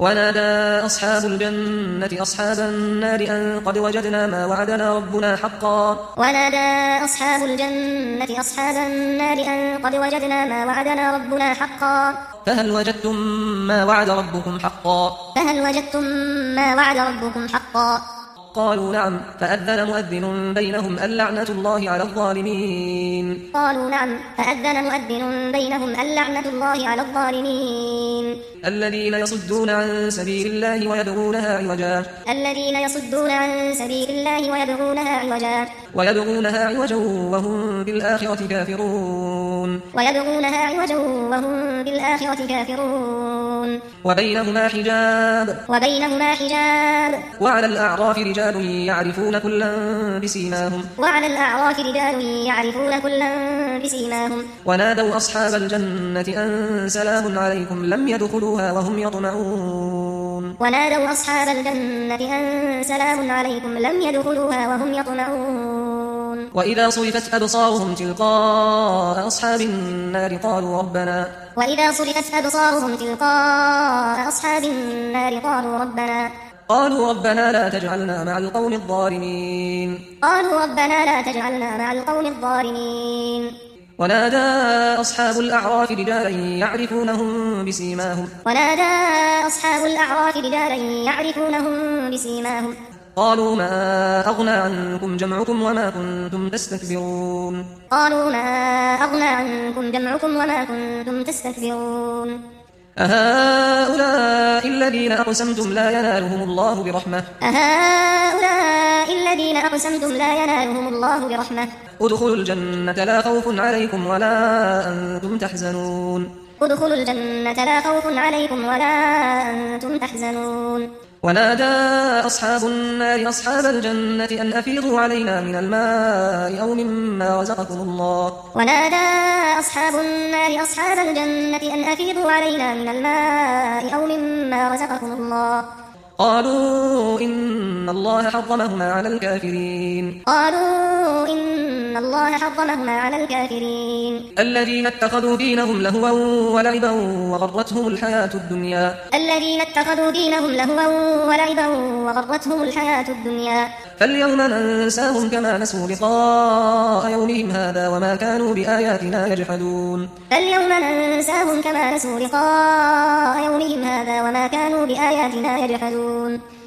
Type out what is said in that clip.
ونادى أصحاب الجنة أصحاب النار أن قد وجدنا ما وعدنا ربنا حقا ونادى أصحاب الجنة أصحاب النار أن قد وجدنا ما وعدنا ربنا حقا فهل وجدتم ما وعد ربكم حقا فهل وجدتم ما وعد ربكم حقا قالوا نعم فأذن مؤذن بينهم اللعنة الله على الظالمين قالوا نعم فأذن مؤذن بينهم اللعنة الله على الظالمين الذين يصدون عن سبيل الله ويبغونها عوجا الذين يصدون عن سبيل الله ويبغونها عوجا وهم بالآخرة كافرون وبينهما حجاب وعلى الأعراف رجال يعرفون كلا بسيماهم ونادوا أصحاب الجنة أن سلام عليكم لم يدخلوها وهم يطمعون وإذا صرفت أبصارهم تلقاء أصحاب النار قالوا ربنا لا تجعلنا مع القوم الظالمين ونادى أصحاب الأعراف رجالا يعرفونهم بسيماهم قالوا ما أغنى عنكم جمعكم وما كنتم تستكبرون أهؤلاء الذين أقسمتم لا ينالهم الله برحمة ادخلوا الجنة لا خوف عليكم ولا أنتم تحزنون ونادى أصحاب النار أصحاب الجنة أن أفيضوا علينا من الماء أو مما رزقكم الله قالوا إن الله حرمهما على الكافرين الذين اتخذوا دينهم لهوا ولعبا وغرتهم الحياة الدنيا فاليوم ننساهم كما نسوا لقاء يومهم هذا وما كانوا بآياتنا يجحدون